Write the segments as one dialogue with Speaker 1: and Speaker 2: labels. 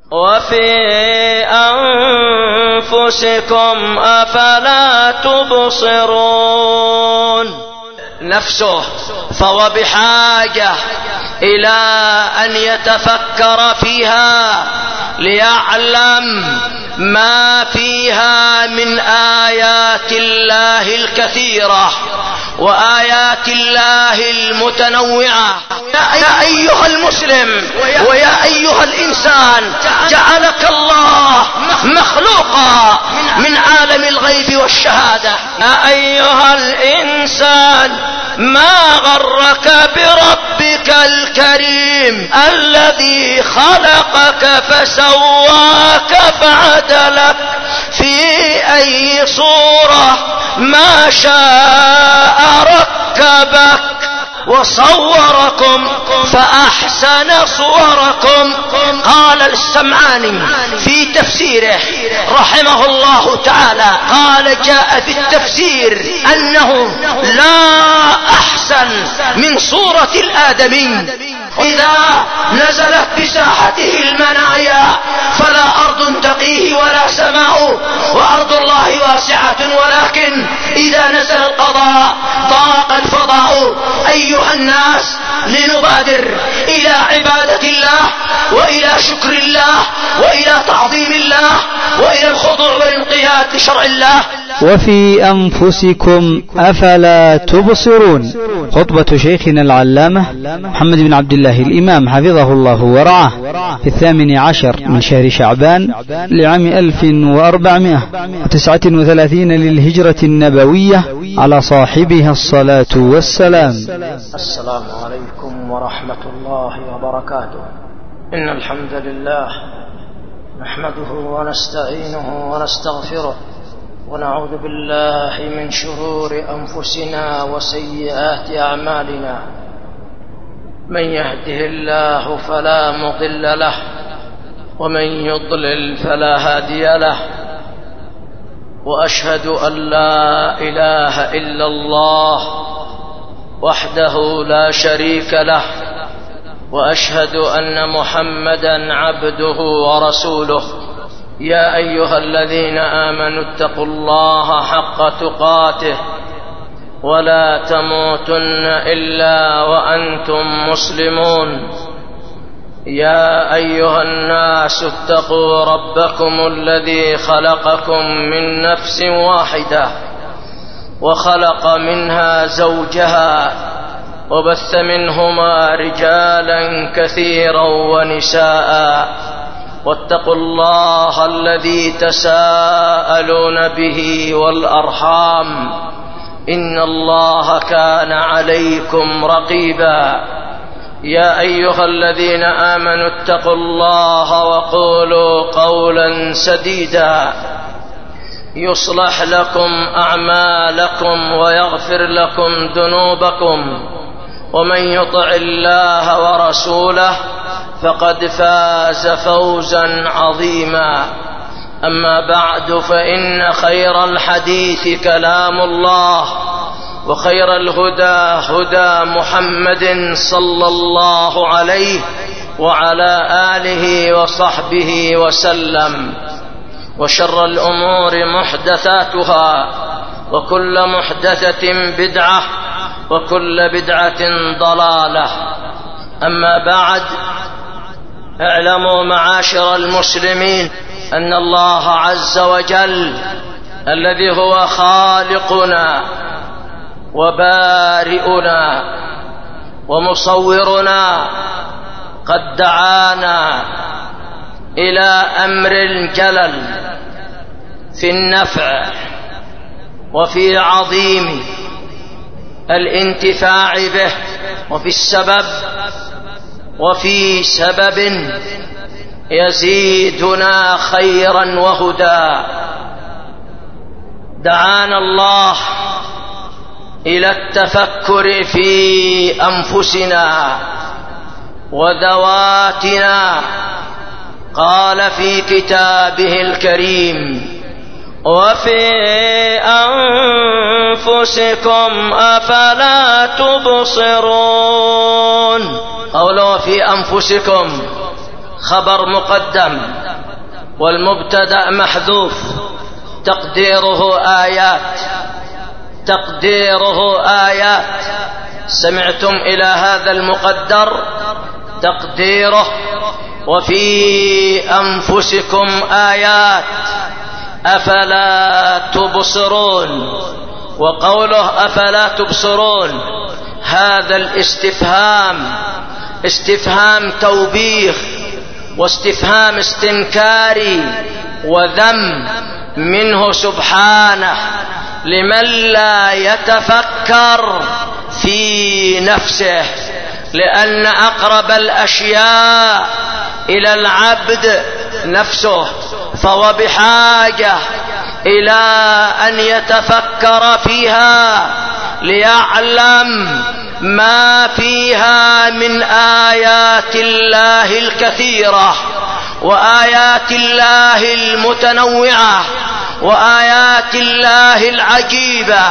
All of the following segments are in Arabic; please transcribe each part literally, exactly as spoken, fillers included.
Speaker 1: وفي أنفسكم أفلا تبصرون. نفسه فهو بحاجة إلى أن يتفكر فيها ليعلم ما فيها من آيات الله الكثيرة وآيات الله المتنوعة. يا أيها المسلم ويا أيها الإنسان، جعلك الله مخلوقا من عالم الغيب والشهادة. يا أيها الإنسان، ما غرك بربك الكريم الذي خلقك فسواك فعدلك في أي صورة ما شاء ركبك وصوركم فأحسن صوركم. قال السمعاني في تفسيره رحمه الله تعالى، قال جاء في التفسير أنه لا أحسن من صورة الآدمي. إذا نزلت بساحته المنايا فلا أرض تقيه ولا سماء، وأرض الله واسعة، ولكن إذا نزل القضاء ضاق الفضاء. أيها الناس، لنبادر إلى عبادة الله وإلى شكر الله وإلى تعظيم الله وإلى الخضوع والانقياد لشرع الله.
Speaker 2: وفي أنفسكم أفلا تبصرون. خطبة شيخنا العلامة محمد بن عبد الله الإمام حفظه الله ورعاه في الثامن عشر من شهر شعبان لعام ألف وأربعمائة وتسعة وثلاثين للهجرة النبوية، على صاحبها الصلاة والسلام.
Speaker 1: السلام عليكم ورحمة الله وبركاته. إن الحمد لله نحمده ونستعينه ونستغفره، ونعوذ بالله من شرور أنفسنا وسيئات أعمالنا. من يهده الله فلا مضل له، ومن يضلل فلا هادي له. وأشهد أن لا إله إلا الله وحده لا شريك له، وأشهد أن محمدا عبده ورسوله. يا أيها الذين آمنوا اتقوا الله حق تقاته ولا تموتن إلا وأنتم مسلمون. يا أيها الناس اتقوا ربكم الذي خلقكم من نفس واحدة وخلق منها زوجها وبث منهما رجالا كثيرا ونساء، واتقوا الله الذي تساءلون به والأرحام، إن الله كان عليكم رقيبا. يا أيها الذين آمنوا اتقوا الله وقولوا قولا سديدا يصلح لكم أعمالكم ويغفر لكم ذنوبكم، ومن يطع الله ورسوله فقد فاز فوزا عظيما. أما بعد، فإن خير الحديث كلام الله، وخير الهدى هدى محمد صلى الله عليه وعلى آله وصحبه وسلم. وشر الأمور محدثاتها، وكل محدثة بدعة، وكل بدعة ضلالة. أما بعد، اعلموا معاشر المسلمين أن الله عز وجل الذي هو خالقنا وبارئنا ومصورنا قد دعانا إلى أمر الجلل في النفع وفي عظيم الانتفاع به، وفي السبب وفي سبب يزيدنا خيرا وهدى. دعانا الله إلى التفكر في أنفسنا وذواتنا. قال في كتابه الكريم: وفي أنفسكم أفلا تبصرون. قوله في أنفسكم خبر مقدم والمبتدأ محذوف، تقديره آيات، تقديره آيات. سمعتم إلى هذا المقدر؟ تقديره وفي أنفسكم آيات أفلا تبصرون. وقوله أفلا تبصرون هذا الاستفهام استفهام توبيخ واستفهام استنكاري وذم منه سبحانه لمن لا يتفكر في نفسه، لأن أقرب الأشياء إلى العبد نفسه، فهو بحاجة إلى أن يتفكر فيها ليعلم ما فيها من آيات الله الكثيرة وآيات الله المتنوعة وآيات الله العجيبة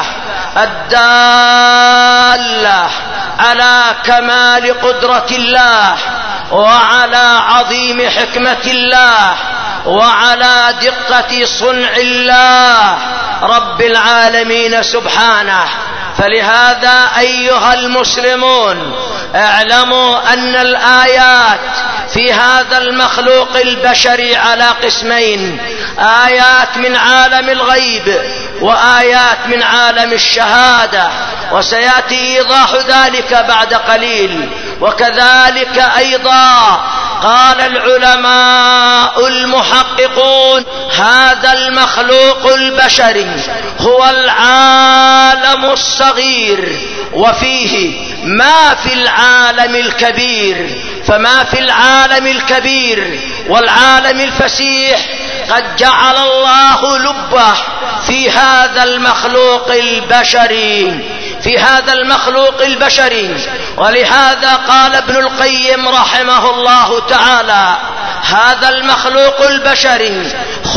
Speaker 1: الدالة على كمال قدرة الله وعلى عظيم حكمة الله وعلى دقة صنع الله رب العالمين سبحانه. فلهذا أيها المسلمون اعلموا أن الآيات في هذا المخلوق البشري على قسمين: آيات من عالم الغيب وآيات من عالم الشهادة، وسيأتي إيضاح ذلك بعد قليل. وكذلك أيضا قال العلماء المحققون هذا المخلوق البشري هو العالم الصغير وفيه ما في العالم الكبير، فما في العالم الكبير والعالم الفسيح قد جعل الله لبه في هذا المخلوق البشري في هذا المخلوق البشري. ولهذا قال ابن القيم رحمه الله تعالى: هذا المخلوق البشري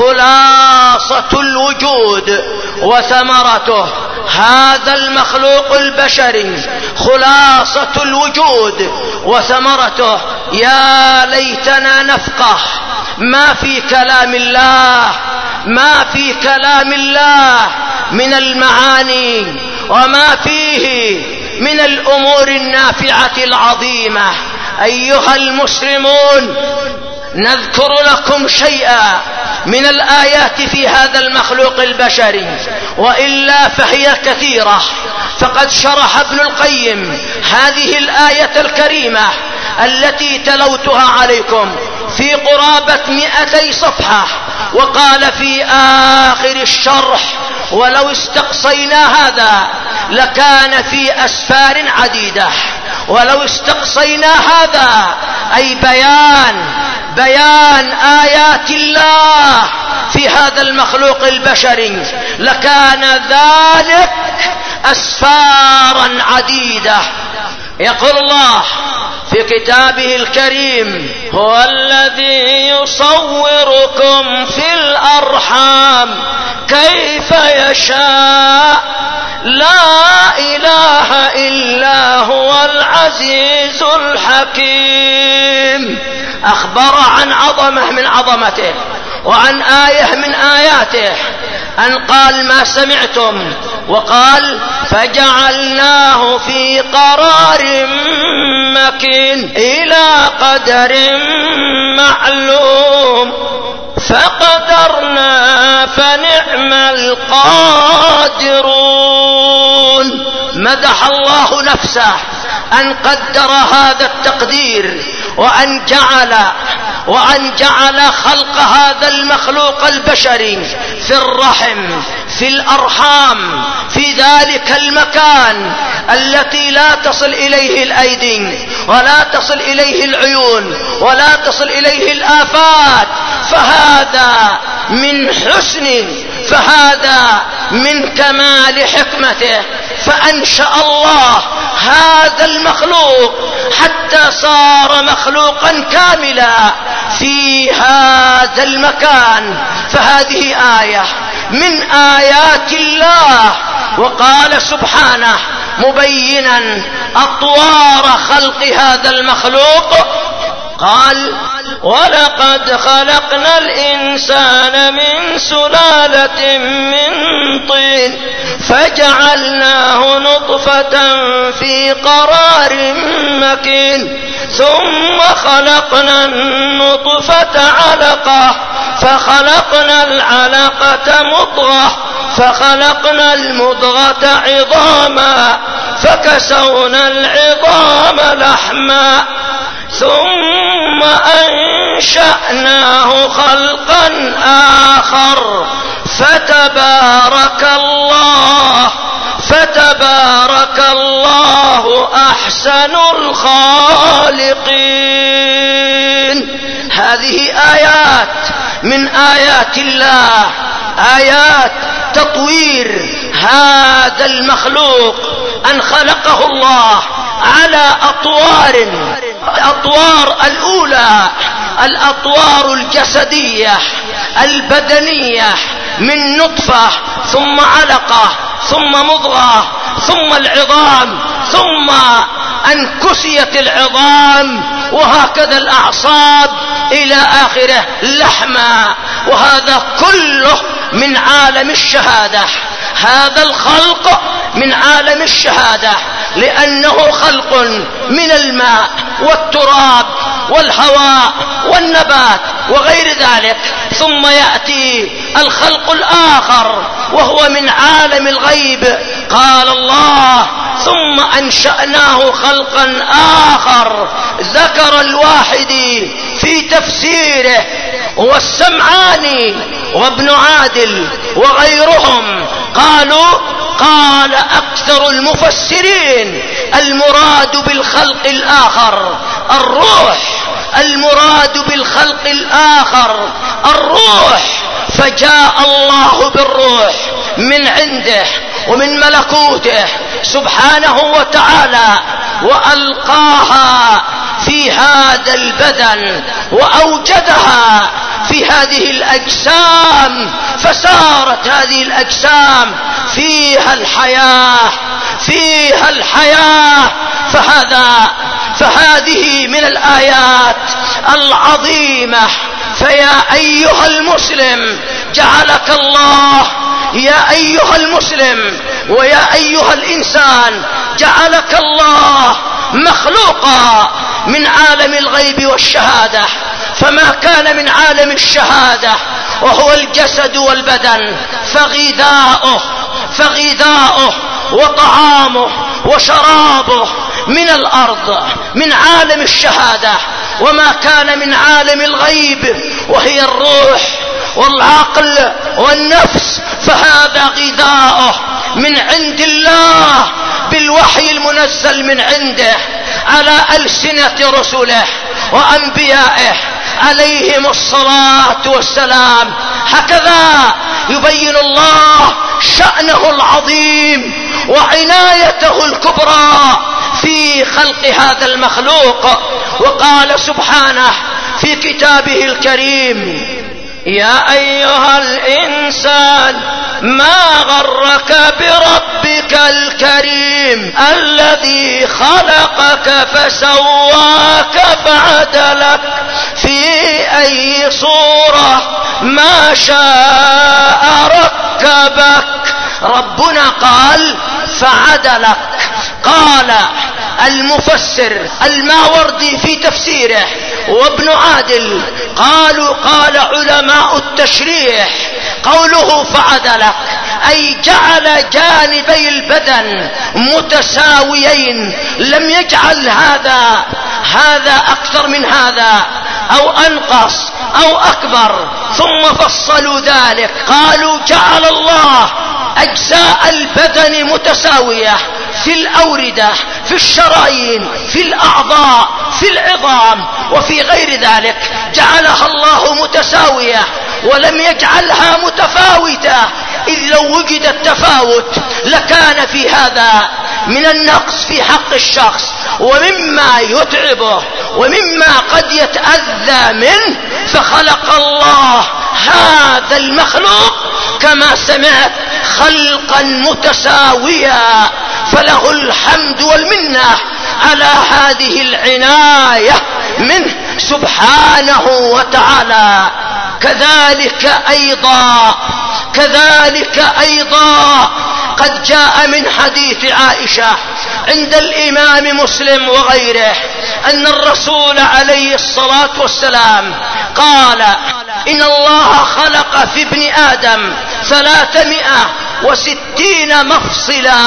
Speaker 1: خلاصة الوجود وثمرته. هذا المخلوق البشري خلاصة الوجود وثمرته. يا ليتنا نفقه ما في كلام الله ما في كلام الله من المعاني وما فيه من الأمور النافعة العظيمة. أيها المسلمون، نذكر لكم شيئا من الآيات في هذا المخلوق البشري، وإلا فهي كثيرة. فقد شرح ابن القيم هذه الآية الكريمة التي تلوتها عليكم في قرابة مئتي صفحة، وقال في آخر الشرح: ولو استقصينا هذا لكان في أسفار عديدة. ولو استقصينا هذا أي بيان بيان آيات الله في هذا المخلوق البشري لكان ذلك أسفارا عديدة. يقول الله في كتابه الكريم: هو الذي يصوركم في الأرحام كيف يشاء لا إله إلا هو العزيز الحكيم. أخبر عن عظمة من عظمته وعن آية من آياته، أن قال ما سمعتم، وقال: فجعلناه في قرار مكين إلى قدر معلوم فقدرنا فنعم القادرون. مدح الله نفسه أن قدر هذا التقدير، وأن جعل وأن جعل خلق هذا المخلوق البشري في الرحم في الأرحام في ذلك المكان التي لا تصل إليه الأيدي ولا تصل إليه العيون ولا تصل إليه الآفات. فهذا من حسن فهذا من كمال حكمته، فأنشأ الله هذا المخلوق حتى صار مخلوقا كاملا في هذا المكان. فهذه آية من آيات الله. وقال سبحانه مبينا أطوار خلق هذا المخلوق: قال ولقد خلقنا الإنسان من سلالة من طين فجعلناه نطفة في قرار مكين ثم خلقنا النطفة علقة فخلقنا العلقة مضغة فخلقنا المضغة عظاما فكسونا العظام لحما ثم أنشأناه خلقا آخر فتبارك الله فتبارك الله أحسن الخالقين. هذه آيات من آيات الله، آيات تطوير هذا المخلوق أن خلقه الله على أطوار. الأطوار الأولى الأطوار الجسدية البدنية من نطفة ثم علقة ثم مضغة ثم العظام ثم أن كسيت العظام وهكذا الأعصاب إلى آخره لحما، وهذا كله من عالم الشهادة. هذا الخلق من عالم الشهادة لأنه خلق من الماء والتراب والهواء والنبات وغير ذلك، ثم يأتي الخلق الآخر وهو من عالم الغيب. قال الله ثم أنشأناه خلقا آخر. ذكر الواحد في تفسيره والسمعاني وابن عادل وغيرهم قالوا قال أكثر المفسرين المراد بالخلق الآخر الروح، المراد بالخلق الآخر الروح، فجاء الله بالروح من عنده ومن ملكوته سبحانه وتعالى وألقاها في هذا البدن وأوجدها في هذه الأجسام، فصارت هذه الأجسام فيها الحياة فيها الحياة. فهذا فهذه من الآيات العظيمة. فيا أيها المسلم جعلك الله، يا أيها المسلم ويا أيها الإنسان جعلك الله مخلوقا من عالم الغيب والشهادة. فما كان من عالم الشهادة وهو الجسد والبدن فغذاؤه فغذاؤه وطعامه وشرابه من الأرض من عالم الشهادة. وما كان من عالم الغيب وهي الروح والعقل والنفس فهذا غذاؤه من عند الله بالوحي المنزل من عنده على ألسنة رسله وأنبيائه عليهم الصلاة والسلام. هكذا يبين الله شأنه العظيم وعنايته الكبرى في خلق هذا المخلوق. وقال سبحانه في كتابه الكريم يا أيها الإنسان ما غرك بربك الكريم الذي خلقك فسواك فعدلك في أي صورة ما شاء ركبك. ربنا قال فعدلك. قال المفسر الماوردي في تفسيره وابن عادل قالوا قال علماء التشريح قوله فعدلك أي جعل جانبي البدن متساويين، لم يجعل هذا هذا أكثر من هذا أو أنقص أو أكبر. ثم فصلوا ذلك قالوا جعل الله أجزاء البدن متساوية في الأوردة في الشرايين في الأعضاء في العظام وفي غير ذلك، جعلها الله متساوية ولم يجعلها متفاوتة، إذ لو وجد التفاوت لكان في هذا من النقص في حق الشخص ومما يتعبه ومما قد يتأذى منه. فخلق الله هذا المخلوق كما سمعت خلقا متساويا، فله الحمد والمنة على هذه العناية منه سبحانه وتعالى. كذلك أيضا كذلك أيضا قد جاء من حديث عائشة عند الإمام مسلم وغيره أن الرسول عليه الصلاة والسلام قال: إن الله خلق في ابن آدم ثلاثمائة وستين مفصلا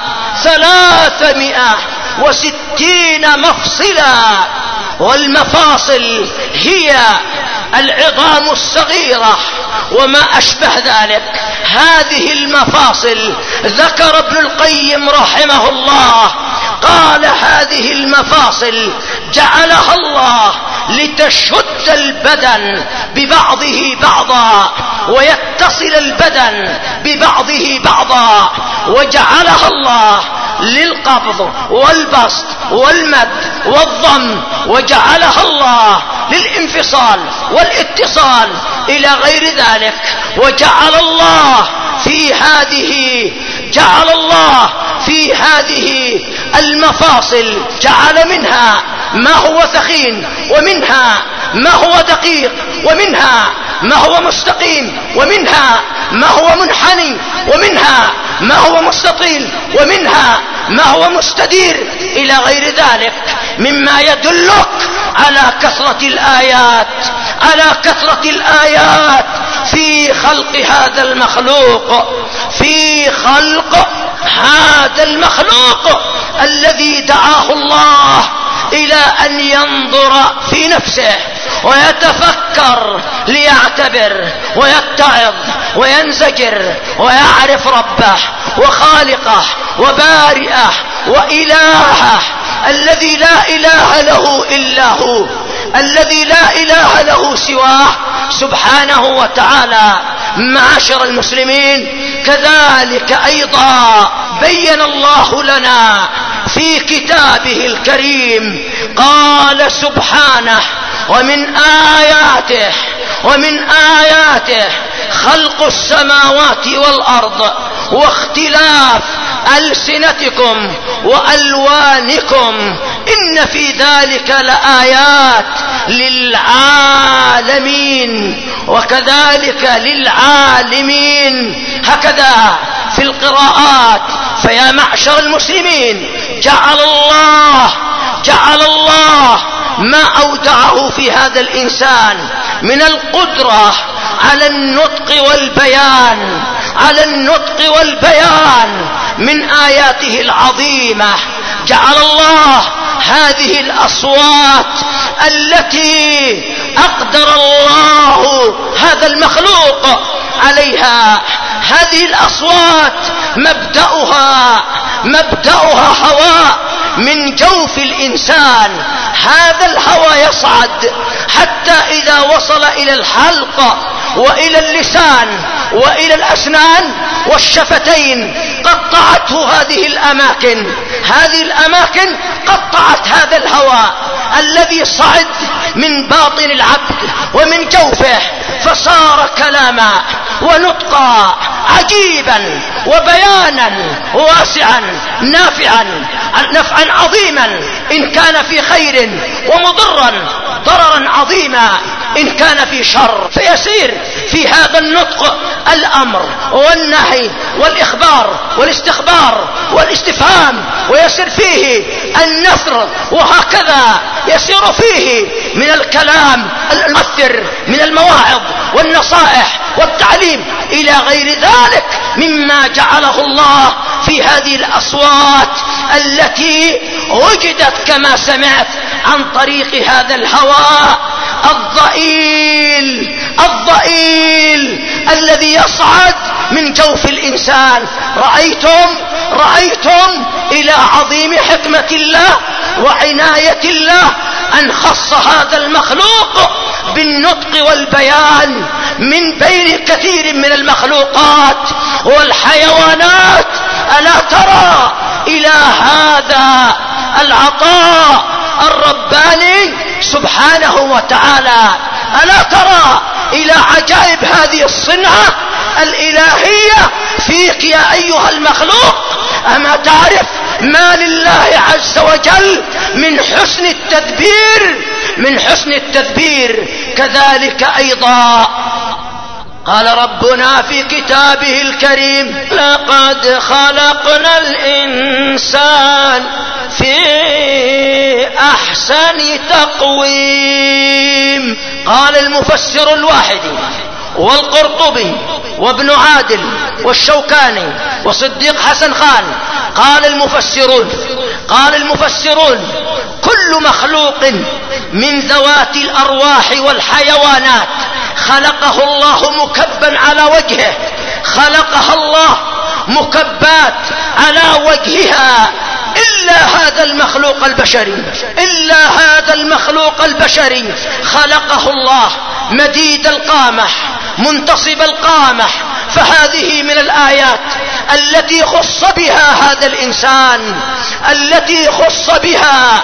Speaker 1: ثلاثمائة وستين مفصلا، والمفاصل هي العظام الصغيرة وما أشبه ذلك. هذه المفاصل ذكر ابن القيم رحمه الله قال: هذه المفاصل جعلها الله لتشد البدن ببعضه بعضا ويتصل البدن ببعضه بعضا، وجعلها الله للقبض والبسط والمد والضم، وجعلها الله للانفصال والاتصال إلى غير ذلك. وجعل الله في هذه جعل الله في هذه المفاصل جعل منها ما هو ثخين، ومنها ما هو دقيق، ومنها ما هو مستقيم، ومنها ما هو منحني، ومنها ما هو مستطيل، ومنها ما هو مستدير إلى غير ذلك، مما يدلك على كثرة الآيات على كثرة الآيات في خلق هذا المخلوق في خلق هذا المخلوق الذي دعاه الله إلى أن ينظر في نفسه ويتفكر ليعتبر ويتعظ وينزجر ويعرف ربه وخالقه وبارئه وإلهه الذي لا إله له إلا هو، الذي لا إله له سواه سبحانه وتعالى. معاشر المسلمين، كذلك أيضا بين الله لنا في كتابه الكريم قال سبحانه: ومن آياته ومن آياته خلق السماوات والأرض واختلاف ألسنتكم وألوانكم إن في ذلك لآيات للعالمين وكذلك للعالمين. هكذا في القراءات. فيا معشر المسلمين، جعل الله جعل الله ما أودعه في هذا الإنسان من القدرة على النطق والبيان على النطق والبيان من آياته العظيمة. جعل الله هذه الأصوات التي أقدر الله هذا المخلوق عليها. هذه الأصوات مبدأها مبدأها هواء من جوف الإنسان. هذا الهواء يصعد حتى إذا وصل إلى الحلق وإلى اللسان وإلى الأسنان والشفتين قطعته هذه الأماكن هذه الأماكن قطعت هذا الهواء الذي صعد من باطن العبد ومن جوفه، فصار كلاما ونطقا عجيبا وبيانا واسعا نافعا نفعا عظيما إن كان في خير، ومضرا ضررا عظيما إن كان في شر. فيسير في هذا النطق الأمر والنهي والإخبار والاستخبار والاستفهام، ويسير فيه النثر، وهكذا يسير فيه من الكلام المؤثر من المواعظ والنصائح والتعليم إلى غير ذلك مما جعله الله في هذه الأصوات التي وجدت كما سمعت عن طريق هذا الهواء الضئيل الضئيل الذي يصعد من جوف الإنسان. رأيتم رأيتم إلى عظيم حكمة الله وعناية الله أن خص هذا المخلوق بالنطق والبيان من بين كثير من المخلوقات والحيوانات. ألا ترى إلى هذا العطاء الرباني سبحانه وتعالى؟ ألا ترى إلى عجائب هذه الصنعة الإلهية فيك يا أيها المخلوق؟ أما تعرف ما لله عز وجل من حسن التدبير من حسن التدبير كذلك أيضا قال ربنا في كتابه الكريم: لقد خلقنا الإنسان في أحسن تقويم. قال المفسر الواحدي والقرطبي وابن عادل والشوكاني وصديق حسن خان، قال المفسرون قال المفسرون كل مخلوق من ذوات الأرواح والحيوانات خلقه الله مكبا على وجهه، خلقها الله مكبات على وجهها، إلا هذا المخلوق البشري إلا هذا المخلوق البشري خلقه الله مديد القامح منتصب القامح. فهذه من الآيات التي خص بها هذا الإنسان التي خص بها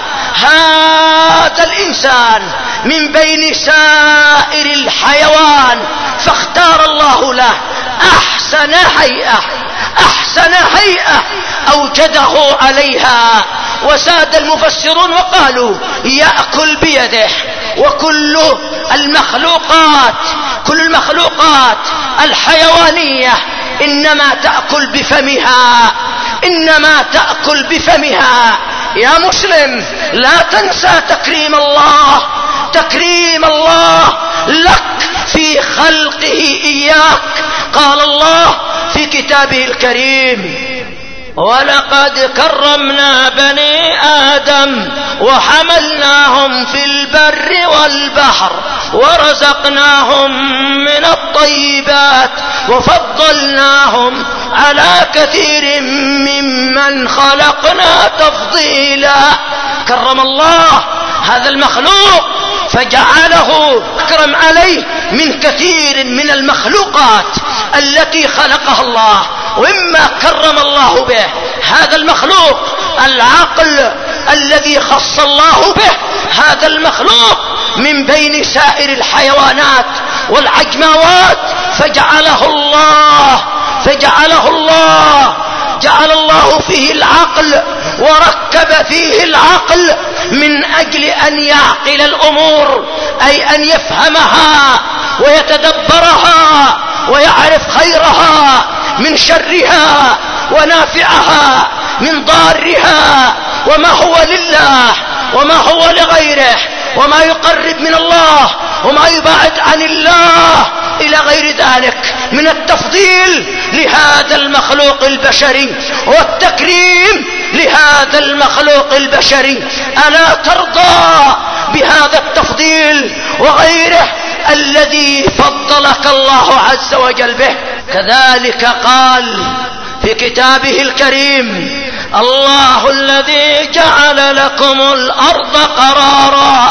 Speaker 1: هذا الإنسان من بين سائر الحيوان، فاختار الله له أحسن هيئة أحسن هيئة أوجده عليها. وزاد المفسرون وقالوا: يأكل بيده. وكل المخلوقات كل المخلوقات الحيوانية إنما تأكل بفمها إنما تأكل بفمها. يا مسلم، لا تنسى تكريم الله تكريم الله لك في خلقه إياك. قال الله في كتابه الكريم: ولقد كرمنا بني آدم وحملناهم في البر والبحر ورزقناهم من الطيبات وفضلناهم على كثير ممن خلقنا تفضيلا. كرم الله هذا المخلوق فجعله أكرم عليه من كثير من المخلوقات التي خلقها الله. وإما كرم الله به هذا المخلوق العقل الذي خص الله به هذا المخلوق من بين سائر الحيوانات والعجماوات، فجعله الله فجعله الله جعل الله فيه العقل وركب فيه العقل من أجل أن يعقل الأمور، أي أن يفهمها ويتدبرها ويعرف خيرها من شرها ونافعها من ضارها، وما هو لله وما هو لغيره، وما يقرب من الله وما يبعد عن الله إلى غير ذلك من التفضيل لهذا المخلوق البشري والتكريم لهذا المخلوق البشري. ألا ترضى بهذا التفضيل وغيره الذي فضلك الله عز وجل به؟ كذلك قال في كتابه الكريم: الله الذي جعل لكم الأرض قرارا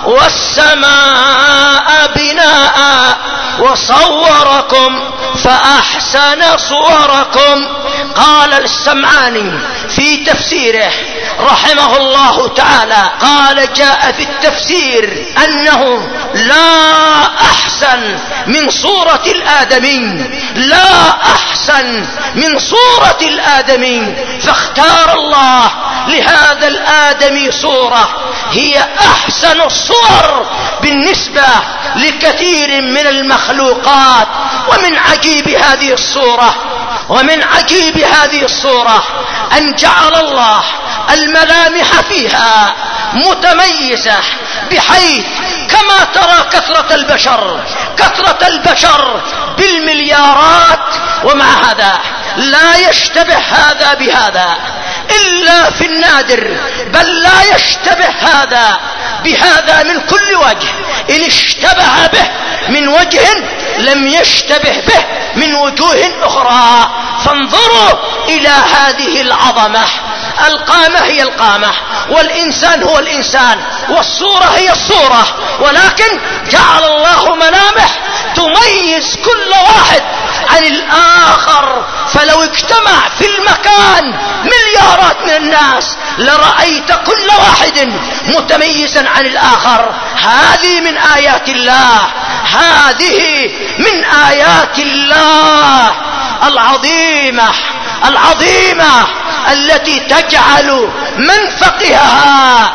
Speaker 1: والسماء بناء وصوركم فأحسن صوركم. قال السمعاني في تفسيره رحمه الله تعالى، قال: جاء في التفسير أنه لا أحسن من صورة الآدمي لا أحسن من صورة الآدمي فاختار الله لهذا الآدمي صورة هي أحسن الصور بالنسبة لكثير من المخلوقات. ومن عجيب هذه الصورة ومن عجيب هذه الصورة أن جعل الله الملامح فيها متميزة، بحيث كما ترى كثرة البشر كثرة البشر بالمليارات، ومع هذا لا يشتبه هذا بهذا إلا في النادر، بل لا يشتبه هذا بهذا من كل وجه. إن اشتبه به من وجه لم يشتبه به من وجوه أخرى. فانظروا إلى هذه العظمة. القامة هي القامة، والإنسان هو الإنسان، والصورة هي الصورة، ولكن جعل الله ملامح تميز كل واحد عن الآخر. فلو اجتمع في المكان مليارات من الناس لرأيت كل واحد متميزا عن الآخر. هذه من آيات الله هذه من آيات الله العظيمة العظيمة التي تجعل من فقهها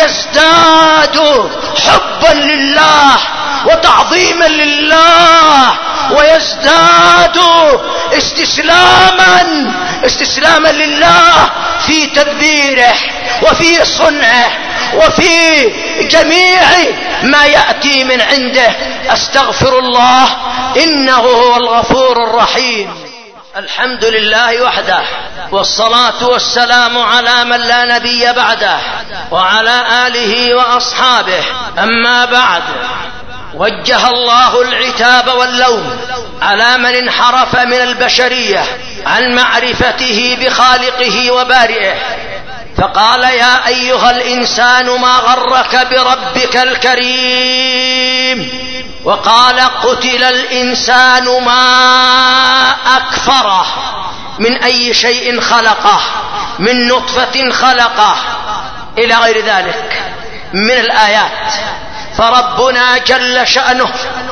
Speaker 1: يزداد حبا لله وتعظيما لله، ويزداد استسلاما استسلاما لله في تدبيره وفي صنعه وفي جميع ما يأتي من عنده. أستغفر الله إنه هو الغفور الرحيم. الحمد لله وحده، والصلاة والسلام على من لا نبي بعده، وعلى آله وأصحابه. أما بعد، وجه الله العتاب واللوم على من انحرف من البشرية عن معرفته بخالقه وبارئه، فقال: يا أيها الإنسان ما غرك بربك الكريم. وقال: قتل الإنسان ما أكفره، من أي شيء خلقه، من نطفة خلقه، إلى غير ذلك من الآيات. فربنا جل شأنه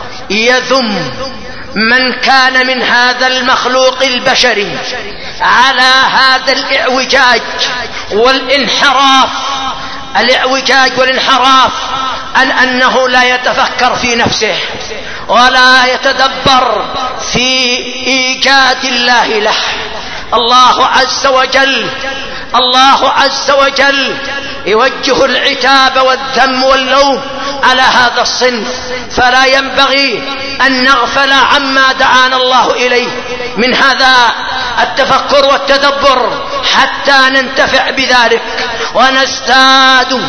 Speaker 1: يذم من كان من هذا المخلوق البشري على هذا الإعوجاج والانحراف الإعوجاج والانحراف عن أنه لا يتفكر في نفسه ولا يتدبر في إيجاد الله له. الله عز وجل الله عز وجل يوجه العتاب والذم واللوم على هذا الصنف، فلا ينبغي أن نغفل عما دعانا الله إليه من هذا التفكر والتدبر حتى ننتفع بذلك ونزداد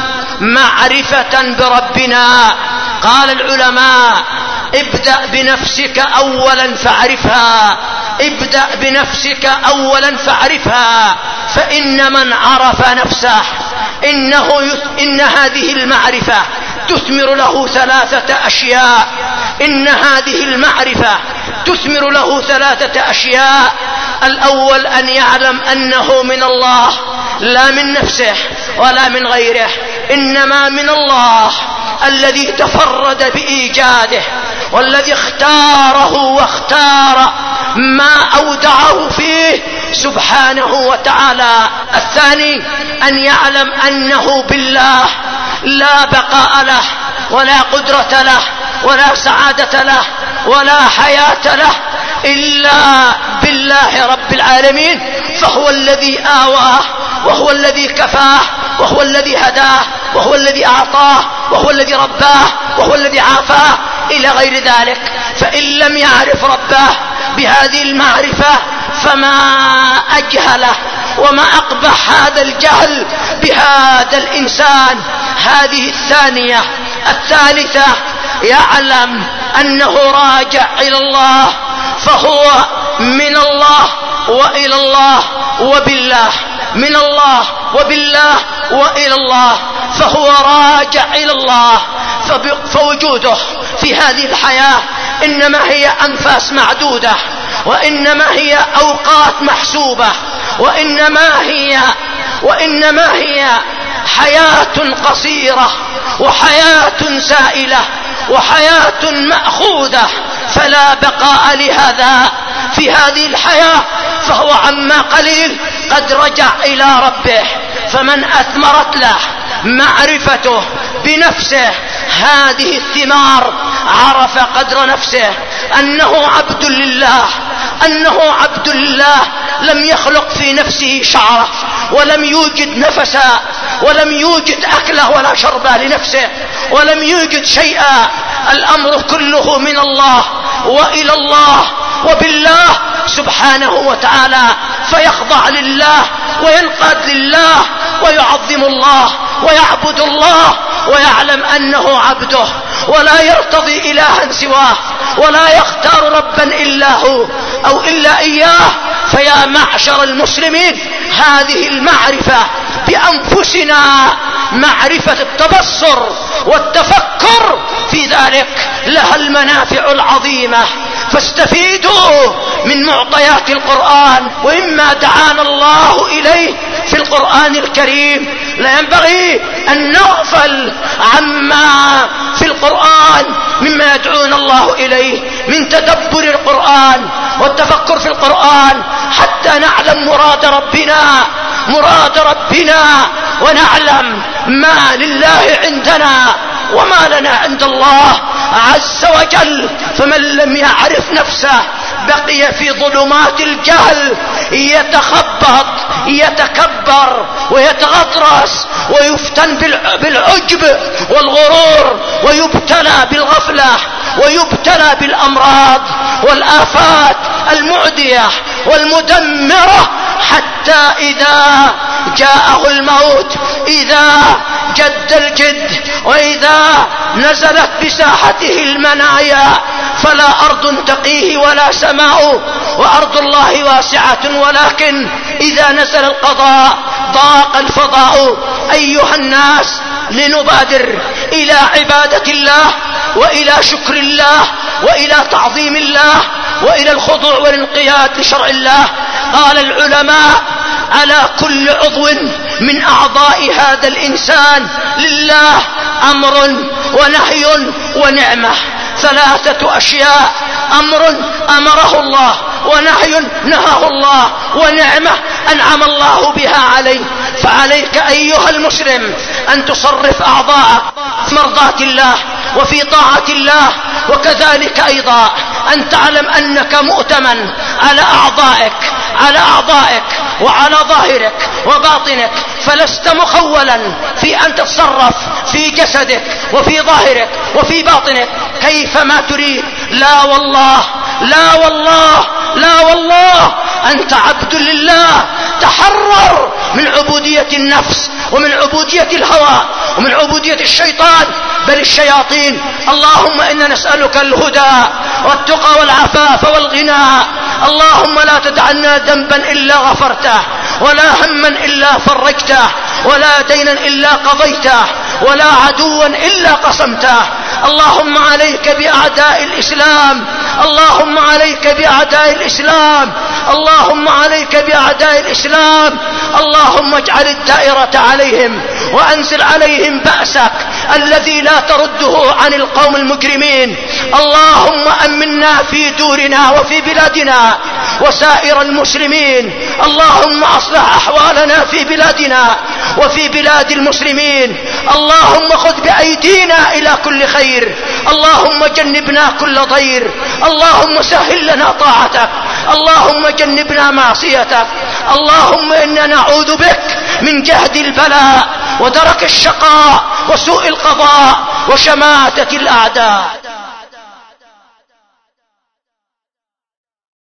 Speaker 1: معرفة بربنا. قال العلماء: ابدأ بنفسك أولا فاعرفها، ابدأ بنفسك أولا فاعرفها، فإن من عرف نفسه إنه إن هذه المعرفة تثمر له ثلاثة أشياء إن هذه المعرفة تثمر له ثلاثة أشياء. الأول أن يعلم أنه من الله، لا من نفسه ولا من غيره، إنما من الله الذي تفرد بإيجاده والذي اختاره واختار ما أودعه فيه سبحانه وتعالى. الثاني أن يعلم أنه بالله لا بقاء له ولا قدرة له ولا سعادة له ولا حياة له إلا بالله رب العالمين، فهو الذي آواه وهو الذي كفاه وهو الذي هداه وهو الذي أعطاه وهو الذي رباه وهو الذي عافاه إلى غير ذلك. فإن لم يعرف ربه بهذه المعرفة فما أجهله وما أقبح هذا الجهل بهذا الإنسان. هذه الثانية. الثالثة: يعلم أنه راجع إلى الله، فهو من الله وإلى الله وبالله، من الله وبالله وإلى الله، فهو راجع إلى الله. فوجوده في هذه الحياة إنما هي أنفاس معدودة، وإنما هي أوقات محسوبة، وإنما هي وإنما هي حياة قصيرة وحياة سائلة وحياة مأخوذة، فلا بقاء لهذا في هذه الحياة، فهو عما قليل قد رجع إلى ربه. فمن أثمرت له معرفته بنفسه هذه الثمار عرف قدر نفسه، أنه عبد لله، أنه عبد لله، لم يخلق في نفسه شعرة ولم يوجد نفسا ولم يوجد أكله ولا شربه لنفسه ولم يوجد شيئا. الأمر كله من الله وإلى الله وبالله سبحانه وتعالى، فيخضع لله وينقاد لله ويعظم الله ويعبد الله ويعلم أنه عبده، ولا يرتضي إلها سواه ولا يختار ربا إلا هو أو إلا إياه. فيا معشر المسلمين، هذه المعرفة بأنفسنا معرفة التبصر والتفكر في ذلك لها المنافع العظيمة، فاستفيدوا من معطيات القرآن ومما دعانا الله إليه في القرآن الكريم. لا ينبغي أن نغفل عما في القرآن مما يدعون الله إليه من تدبر القرآن والتفكر في القرآن حتى نعلم مراد ربنا مراد ربنا ونعلم ما لله عندنا وما لنا عند الله عز وجل. فمن لم يعرف نفسه بقي في ظلمات الجهل يتخبط يتكبر ويتغطرس ويفتن بالعجب والغرور ويبتلى بالغفلة ويبتلى بالأمراض والآفات المعدية والمدمرة، حتى إذا جاءه الموت إذا جد الجد وإذا نزلت بساحته المنايا فلا أرض تقيه ولا سماء، وأرض الله واسعة، ولكن إذا نزل القضاء ضاق الفضاء. أيها الناس، لنبادر إلى عبادة الله وإلى شكر الله وإلى تعظيم الله وإلى الخضوع والانقياد لشرع الله. قال العلماء: على كل عضو من أعضاء هذا الإنسان لله أمر ونهي ونعمة، ثلاثة أشياء: أمر أمره الله، ونهي نهاه الله، ونعمة أنعم الله بها عليه. فعليك أيها المسلم أن تصرف أعضاءك في مرضاة الله وفي طاعة الله، وكذلك أيضا أن تعلم أنك مؤتمن على أعضائك على أعضائك وعلى ظاهرك وباطنك، فلست مخولا في أن تتصرف في جسدك وفي ظاهرك وفي باطنك كيفما تريد. لا والله لا والله لا والله، أنت عبد لله. تحرر من عبودية النفس ومن عبودية الهوى ومن عبودية الشيطان بل الشياطين. اللهم إنا نسألك الهدى والتقى والعفاف والغنى. اللهم لا تدع لنا ذنبا إلا غفرته، ولا هما إلا فرجته، ولا دينا إلا قضيته، ولا عدوا إلا قسمته. اللهم عليك بأعداء الإسلام، اللهم عليك بأعداء الإسلام، اللهم عليك بأعداء الإسلام. اللهم اجعل الدائرة عليهم وأنزل عليهم بأسك الذي لا ترده عن القوم المجرمين. اللهم أمنا في دورنا وفي بلادنا وسائر المسلمين. اللهم أصلح أحوالنا في بلادنا وفي بلاد المسلمين. اللهم خذ بأيدينا إلى كل خير، اللهم جنبنا كل ضير، اللهم سهل لنا طاعتك، اللهم جنبنا معصيتك. اللهم إنا نعوذ بك من جهد البلاء ودرك الشقاء وسوء القضاء وشماتة الأعداء.